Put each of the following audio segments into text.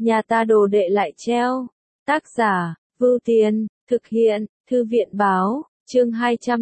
nhà ta đồ đệ lại treo. Tác giả, Vưu Tiên, thực hiện, Thư viện báo, chương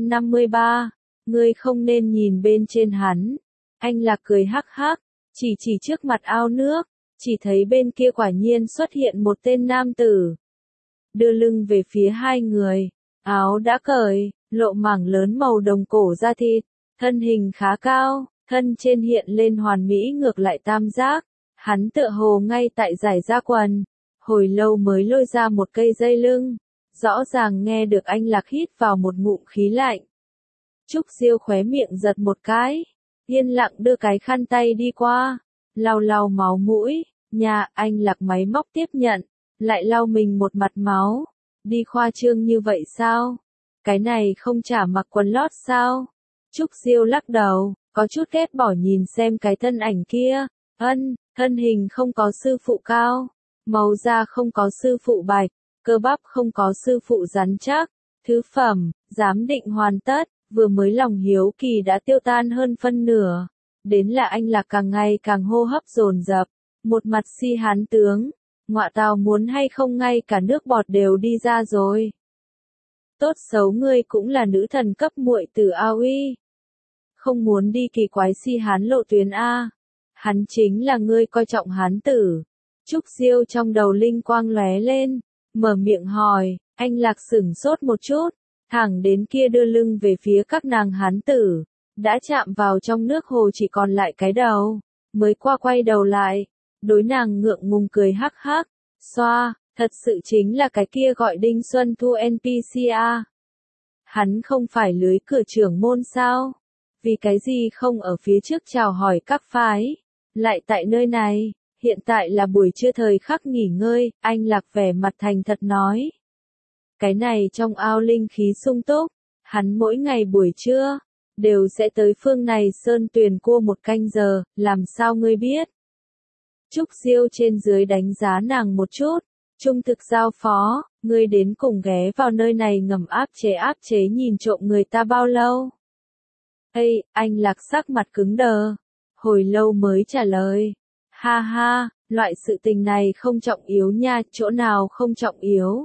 253, ngươi không nên nhìn bên trên hắn. Anh Lạc cười hắc hắc, chỉ trước mặt ao nước, chỉ thấy bên kia quả nhiên xuất hiện một tên nam tử. Đưa lưng về phía hai người, áo đã cởi, lộ mảng lớn màu đồng cổ da thịt, thân hình khá cao, thân trên hiện lên hoàn mỹ ngược lại tam giác, hắn tựa hồ ngay tại giải ra quần, hồi lâu mới lôi ra một cây dây lưng, rõ ràng nghe được anh Lạc hít vào một ngụm khí lạnh. Trúc Diêu khóe miệng giật một cái, yên lặng đưa cái khăn tay đi qua, lau máu mũi, anh Lạc máy móc tiếp nhận, lại lau mình một mặt máu, đi khoa trương như vậy sao? Cái này không chả mặc quần lót sao? Trúc Diêu lắc đầu, có chút ghét bỏ nhìn xem cái thân ảnh kia, thân hình không có sư phụ cao, màu da không có sư phụ bạch, cơ bắp không có sư phụ rắn chắc, thứ phẩm, giám định hoàn tất, vừa mới lòng hiếu kỳ đã tiêu tan hơn phân nửa, đến là anh Lạc càng ngày càng hô hấp dồn dập, một mặt si hán tướng, ngọa tào muốn hay không ngay cả nước bọt đều đi ra rồi. Tốt xấu ngươi cũng là nữ thần cấp muội tử A Uy. Không muốn đi kỳ quái si hán lộ tuyến A. Hắn chính là ngươi coi trọng hán tử. Trúc Diêu trong đầu linh quang lóe lên, mở miệng hỏi, anh Lạc sửng sốt một chút, thẳng đến kia đưa lưng về phía các nàng hán tử, đã chạm vào trong nước hồ chỉ còn lại cái đầu, mới quay đầu lại, đối nàng ngượng ngùng cười hắc hắc, xoa, thật sự chính là cái kia gọi Đinh Xuân Thu NPCA. Hắn không phải lưới cửa trưởng môn sao? Vì cái gì không ở phía trước chào hỏi các phái, lại tại nơi này, hiện tại là buổi trưa thời khắc nghỉ ngơi, anh Lạc vẻ mặt thành thật nói. Cái này trong ao linh khí sung túc, hắn mỗi ngày buổi trưa, đều sẽ tới phương này sơn tuyền cua một canh giờ, làm sao ngươi biết? Trúc Diêu trên dưới đánh giá nàng một chút, trung thực giao phó, ngươi đến cùng ghé vào nơi này ngầm áp chế nhìn trộm người ta bao lâu? Ê, anh Lạc sắc mặt cứng đờ, hồi lâu mới trả lời. Ha ha, loại sự tình này không trọng yếu nha, chỗ nào không trọng yếu.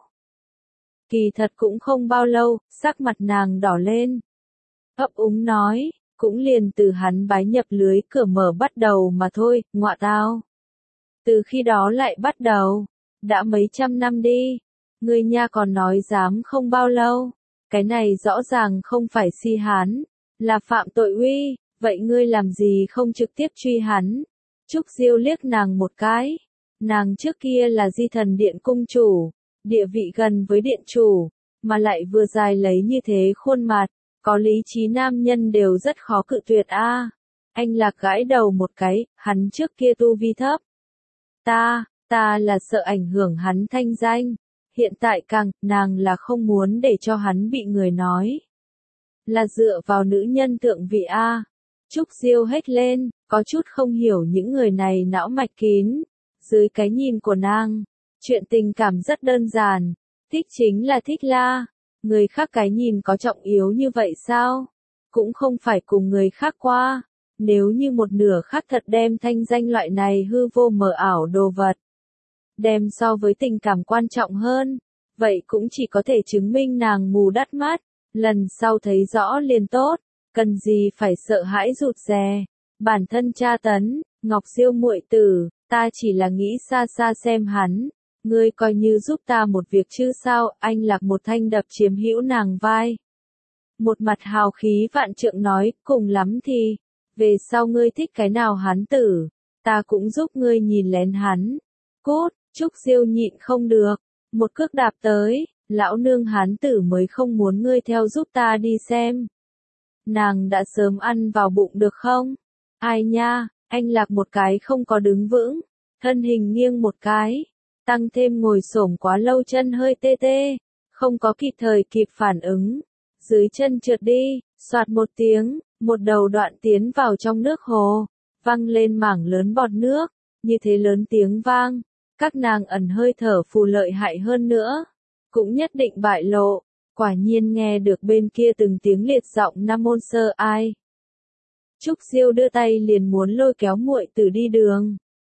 Kỳ thật cũng không bao lâu, sắc mặt nàng đỏ lên. Ấp úng nói, cũng liền từ hắn bái nhập lưới cửa mở bắt đầu mà thôi, ngọa tao. Từ khi đó lại bắt đầu, đã mấy trăm năm đi, ngươi nha còn nói dám không bao lâu, cái này rõ ràng không phải si hán, là phạm tội uy, vậy ngươi làm gì không trực tiếp truy hắn? Trúc Diêu liếc nàng một cái, nàng trước kia là Di Thần Điện cung chủ, địa vị gần với điện chủ, mà lại vừa dài lấy như thế khuôn mặt, có lý trí nam nhân đều rất khó cự tuyệt a. Anh Lạc gãi đầu một cái, hắn trước kia tu vi thấp. Ta là sợ ảnh hưởng hắn thanh danh, hiện tại nàng là không muốn để cho hắn bị người nói. Là dựa vào nữ nhân thượng vị a. Trúc Diêu hét lên, có chút không hiểu những người này não mạch kín. Dưới cái nhìn của nàng, chuyện tình cảm rất đơn giản, thích chính là thích la. Người khác cái nhìn có trọng yếu như vậy sao? Cũng không phải cùng người khác qua. Nếu như một nửa khác thật đem thanh danh loại này hư vô mờ ảo đồ vật, đem so với tình cảm quan trọng hơn, vậy cũng chỉ có thể chứng minh nàng mù đắt mắt, lần sau thấy rõ liền tốt, cần gì phải sợ hãi rụt rè, bản thân tra tấn, Ngọc Diêu muội tử, ta chỉ là nghĩ xa xa xem hắn, ngươi coi như giúp ta một việc chứ sao? Anh Lạc một thanh đập chiếm hữu nàng vai. Một mặt hào khí vạn trượng nói, cùng lắm thì, về sau ngươi thích cái nào hán tử, ta cũng giúp ngươi nhìn lén hắn. Cốt, Trúc Diêu nhịn không được, một cước đạp tới, lão nương hán tử mới không muốn ngươi theo giúp ta đi xem. Nàng đã sớm ăn vào bụng được không? Ai nha, anh Lạc một cái không có đứng vững, thân hình nghiêng một cái, tăng thêm ngồi xổm quá lâu chân hơi tê tê, không có kịp phản ứng, dưới chân trượt đi, soạt một tiếng, một đầu đoạn tiến vào trong nước hồ, văng lên mảng lớn bọt nước, như thế lớn tiếng vang, các nàng ẩn hơi thở phù lợi hại hơn nữa, cũng nhất định bại lộ, quả nhiên nghe được bên kia từng tiếng liệt giọng Nam môn sơ ai. Trúc Diêu đưa tay liền muốn lôi kéo muội tử đi đường.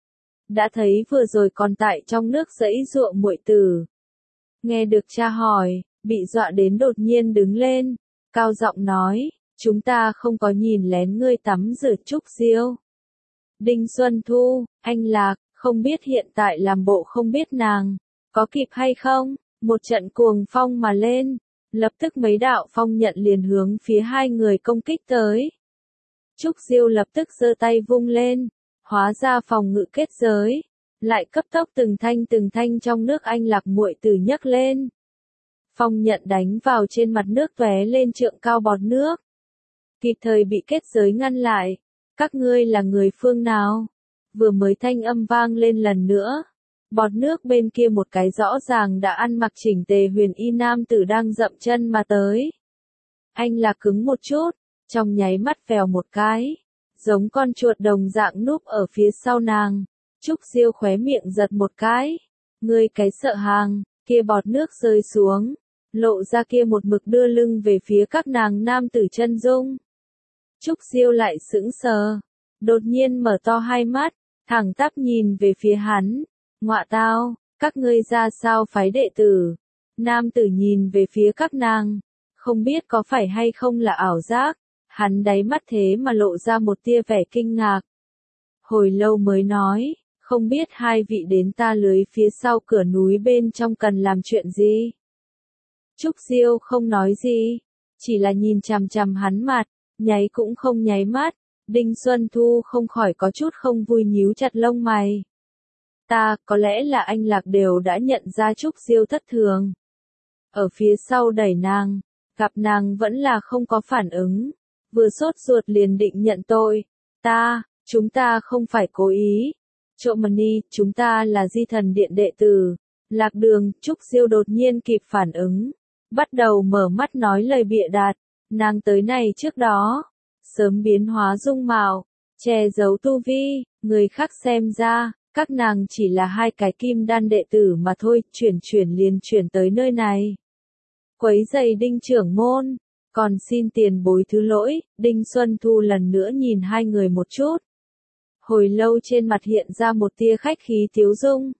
đã thấy vừa rồi còn tại trong nước giãy giụa muội tử. Nghe được cha hỏi, bị dọa đến đột nhiên đứng lên, cao giọng nói, chúng ta không có nhìn lén ngươi tắm rửa Trúc Diêu. Đinh Xuân Thu, anh Lạc, không biết hiện tại làm bộ không biết nàng, có kịp hay không? Một trận cuồng phong mà lên, lập tức mấy đạo phong nhận liền hướng phía hai người công kích tới. Trúc Diêu lập tức giơ tay vung lên, hóa ra phòng ngự kết giới, lại cấp tốc từng thanh trong nước anh Lạc muội tử nhấc lên. Phong nhận đánh vào trên mặt nước tóe lên trượng cao bọt nước. Kịp thời bị kết giới ngăn lại. Các ngươi là người phương nào? Vừa mới thanh âm vang lên lần nữa. Bọt nước bên kia một cái rõ ràng đã ăn mặc chỉnh tề huyền y nam tử đang dậm chân mà tới. Anh Lạc cứng một chút, trong nháy mắt vèo một cái, giống con chuột đồng dạng núp ở phía sau nàng. Trúc Diêu khóe miệng giật một cái. Ngươi cái sợ hàng, kia bọt nước rơi xuống, lộ ra kia một mực đưa lưng về phía các nàng nam tử chân dung. Trúc Diêu lại sững sờ, đột nhiên mở to hai mắt, thẳng tắp nhìn về phía hắn. Ngọa tao, các ngươi ra sao phái đệ tử? Nam tử nhìn về phía các nàng, không biết có phải hay không là ảo giác, hắn đáy mắt thế mà lộ ra một tia vẻ kinh ngạc. Hồi lâu mới nói, không biết hai vị đến ta lưới phía sau cửa núi bên trong cần làm chuyện gì? Trúc Diêu không nói gì, chỉ là nhìn chằm chằm hắn mặt, nháy cũng không nháy mắt. Đinh Xuân Thu không khỏi có chút không vui nhíu chặt lông mày. Có lẽ là anh Lạc đều đã nhận ra Trúc Diêu thất thường. Ở phía sau đẩy nàng, gặp nàng vẫn là không có phản ứng, vừa sốt ruột liền định nhận tội. Chúng ta không phải cố ý. Trộm mani, chúng ta là Di Thần Điện đệ tử. Lạc Đường, Trúc Diêu đột nhiên kịp phản ứng, bắt đầu mở mắt nói lời bịa đặt. Nàng tới này trước đó, sớm biến hóa dung mạo, che giấu tu vi, người khác xem ra, các nàng chỉ là hai cái kim đan đệ tử mà thôi, chuyển liền chuyển tới nơi này. Quấy giày Đinh trưởng môn, còn xin tiền bối thứ lỗi. Đinh Xuân Thu lần nữa nhìn hai người một chút. Hồi lâu trên mặt hiện ra một tia khách khí tiếu dung.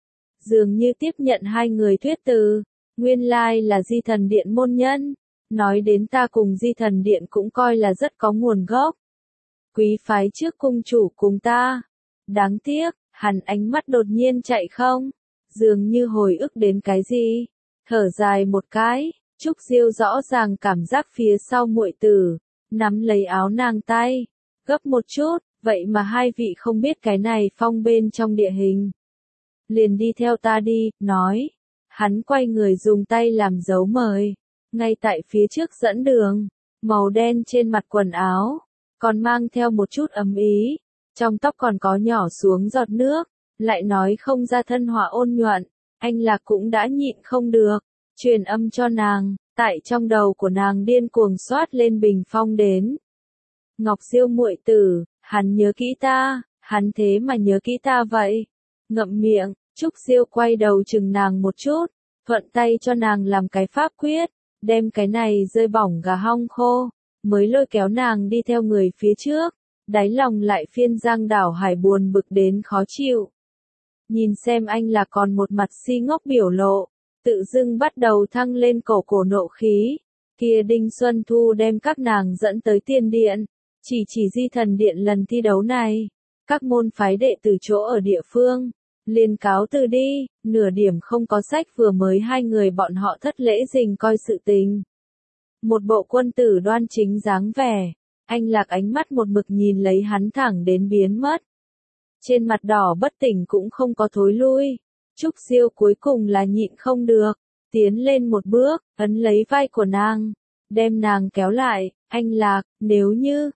Dường như tiếp nhận hai người thuyết từ, nguyên lai là Di Thần Điện môn nhân. Nói đến ta cùng Di Thần Điện cũng coi là rất có nguồn gốc. Quý phái trước cung chủ cùng ta. Đáng tiếc, hắn ánh mắt đột nhiên chạy không. Dường như hồi ức đến cái gì. Thở dài một cái, Trúc Diêu rõ ràng cảm giác phía sau muội tử, nắm lấy áo nàng tay, gấp một chút, vậy mà hai vị không biết cái này phong bên trong địa hình. Liền đi theo ta đi, nói. Hắn quay người dùng tay làm dấu mời. Ngay tại phía trước dẫn đường, màu đen trên mặt quần áo, còn mang theo một chút ấm ý, trong tóc còn có nhỏ xuống giọt nước, lại nói không ra thân họa ôn nhuận, anh Lạc cũng đã nhịn không được, truyền âm cho nàng, tại trong đầu của nàng điên cuồng xoát lên bình phong đến. Ngọc Diêu muội tử, hắn nhớ kỹ ta, hắn thế mà nhớ kỹ ta vậy. Ngậm miệng, Trúc Diêu quay đầu chừng nàng một chút, thuận tay cho nàng làm cái pháp quyết. Đem cái này rơi bỏng gà hong khô, mới lôi kéo nàng đi theo người phía trước, đáy lòng lại phiên giang đảo hải buồn bực đến khó chịu. Nhìn xem anh là còn một mặt si ngốc biểu lộ, tự dưng bắt đầu thăng lên cổ nộ khí, kia Đinh Xuân Thu đem các nàng dẫn tới tiên điện, chỉ Di Thần Điện lần thi đấu này, các môn phái đệ tử chỗ ở địa phương. Liền cáo từ đi, nửa điểm không có sách vừa mới hai người bọn họ thất lễ dình coi sự tình. Một bộ quân tử đoan chính dáng vẻ, anh Lạc ánh mắt một mực nhìn lấy hắn thẳng đến biến mất. Trên mặt đỏ bất tỉnh cũng không có thối lui, Trúc Diêu cuối cùng là nhịn không được, tiến lên một bước, ấn lấy vai của nàng, đem nàng kéo lại. Anh Lạc, nếu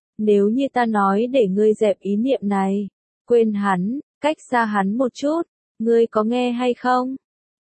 như ta nói để ngươi dẹp ý niệm này, quên hắn. Cách xa hắn một chút, ngươi có nghe hay không?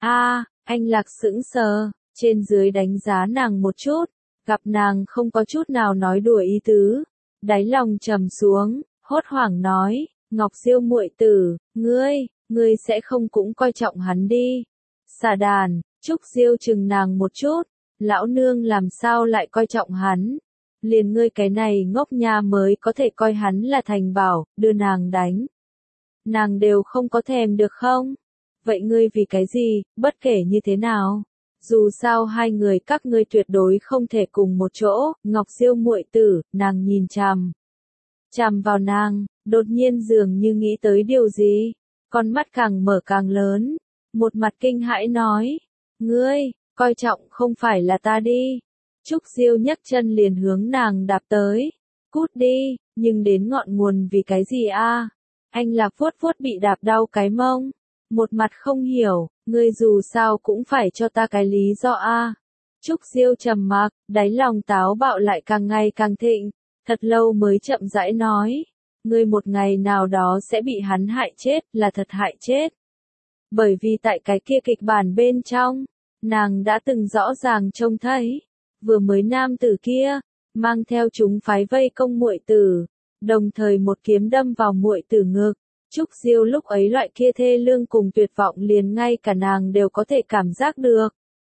Anh Lạc sững sờ, trên dưới đánh giá nàng một chút, gặp nàng không có chút nào nói đùa ý tứ, đáy lòng trầm xuống, hốt hoảng nói, Ngọc Diêu muội tử, ngươi sẽ không cũng coi trọng hắn đi. Xà đàn, Trúc Diêu chừng nàng một chút, lão nương làm sao lại coi trọng hắn? Liền ngươi cái này ngốc nha mới có thể coi hắn là thành bảo, đưa nàng đánh. nàng đều không có thèm được không? Vậy ngươi vì cái gì, bất kể như thế nào? Dù sao hai người các ngươi tuyệt đối không thể cùng một chỗ, Ngọc Diêu muội tử, nàng nhìn chằm vào nàng, đột nhiên dường như nghĩ tới điều gì, con mắt càng mở càng lớn, một mặt kinh hãi nói, ngươi, coi trọng không phải là ta đi. Trúc Diêu nhấc chân liền hướng nàng đạp tới, cút đi, nhưng đến ngọn nguồn vì cái gì a? Anh Lạc vuốt vuốt bị đạp đau cái mông, một mặt không hiểu, ngươi dù sao cũng phải cho ta cái lý do a. Trúc Diêu trầm mặc, đáy lòng táo bạo lại càng ngày càng thịnh, thật lâu mới chậm rãi nói, ngươi một ngày nào đó sẽ bị hắn hại chết, là thật hại chết. Bởi vì tại cái kia kịch bản bên trong, nàng đã từng rõ ràng trông thấy, vừa mới nam tử kia, mang theo chúng phái vây công muội tử, đồng thời một kiếm đâm vào muội tử ngực. Trúc Diêu lúc ấy loại kia thê lương cùng tuyệt vọng liền ngay cả nàng đều có thể cảm giác được.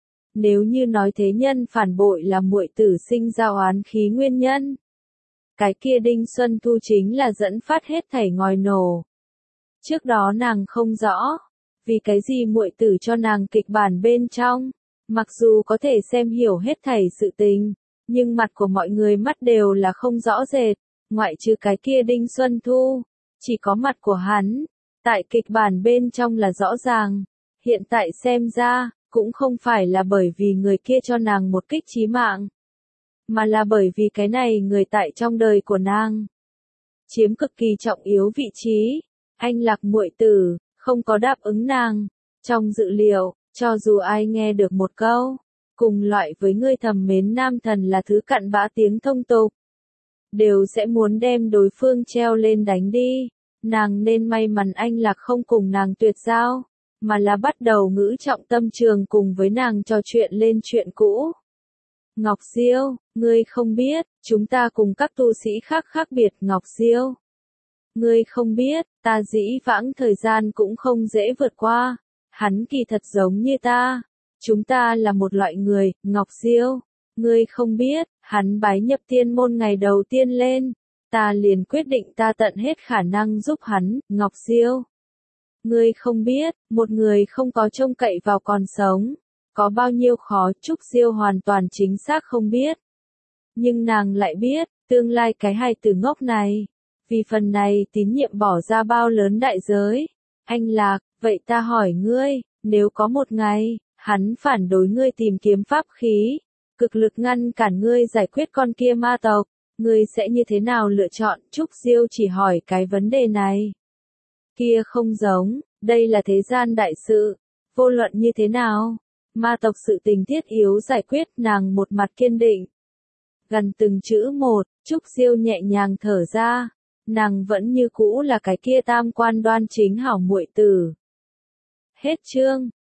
Nếu như nói thế nhân phản bội là muội tử sinh ra oán khí nguyên nhân, cái kia Đinh Xuân Thu chính là dẫn phát hết thảy ngòi nổ. Trước đó nàng không rõ, vì cái gì muội tử cho nàng kịch bản bên trong, mặc dù có thể xem hiểu hết thảy sự tình, nhưng mặt của mọi người mắt đều là không rõ rệt, ngoại trừ cái kia Đinh Xuân Thu, chỉ có mặt của hắn, tại kịch bản bên trong là rõ ràng, hiện tại xem ra, cũng không phải là bởi vì người kia cho nàng một kích chí mạng, mà là bởi vì cái này người tại trong đời của nàng chiếm cực kỳ trọng yếu vị trí. Anh Lạc muội tử không có đáp ứng nàng, trong dự liệu, cho dù ai nghe được một câu, cùng loại với ngươi thầm mến nam thần là thứ cặn bã tiếng thông tục, đều sẽ muốn đem đối phương treo lên đánh đi. Nàng nên may mắn anh Lạc không cùng nàng tuyệt giao, mà là bắt đầu ngữ trọng tâm trường cùng với nàng trò chuyện lên chuyện cũ. Ngọc Diêu, ngươi không biết, chúng ta cùng các tu sĩ khác khác biệt Ngọc Diêu. Ngươi không biết, ta dĩ vãng thời gian cũng không dễ vượt qua, hắn kỳ thật giống như ta. Chúng ta là một loại người, Ngọc Diêu. Ngươi không biết, hắn bái nhập tiên môn ngày đầu tiên lên, ta liền quyết định ta tận hết khả năng giúp hắn, Ngọc Diêu. Ngươi không biết, một người không có trông cậy vào còn sống, có bao nhiêu khó, Trúc Diêu hoàn toàn chính xác không biết. Nhưng nàng lại biết, tương lai cái hài tử ngốc này, vì phần này tín nhiệm bỏ ra bao lớn đại giới. Anh Lạc, vậy ta hỏi ngươi, nếu có một ngày, hắn phản đối ngươi tìm kiếm pháp khí, cực lực ngăn cản ngươi giải quyết con kia ma tộc, ngươi sẽ như thế nào lựa chọn? Trúc Diêu chỉ hỏi cái vấn đề này. Kia không giống, đây là thế gian đại sự, vô luận như thế nào, ma tộc sự tình thiết yếu giải quyết, nàng một mặt kiên định. Gần từng chữ một, Trúc Diêu nhẹ nhàng thở ra, nàng vẫn như cũ là cái kia tam quan đoan chính hảo muội tử. Hết chương.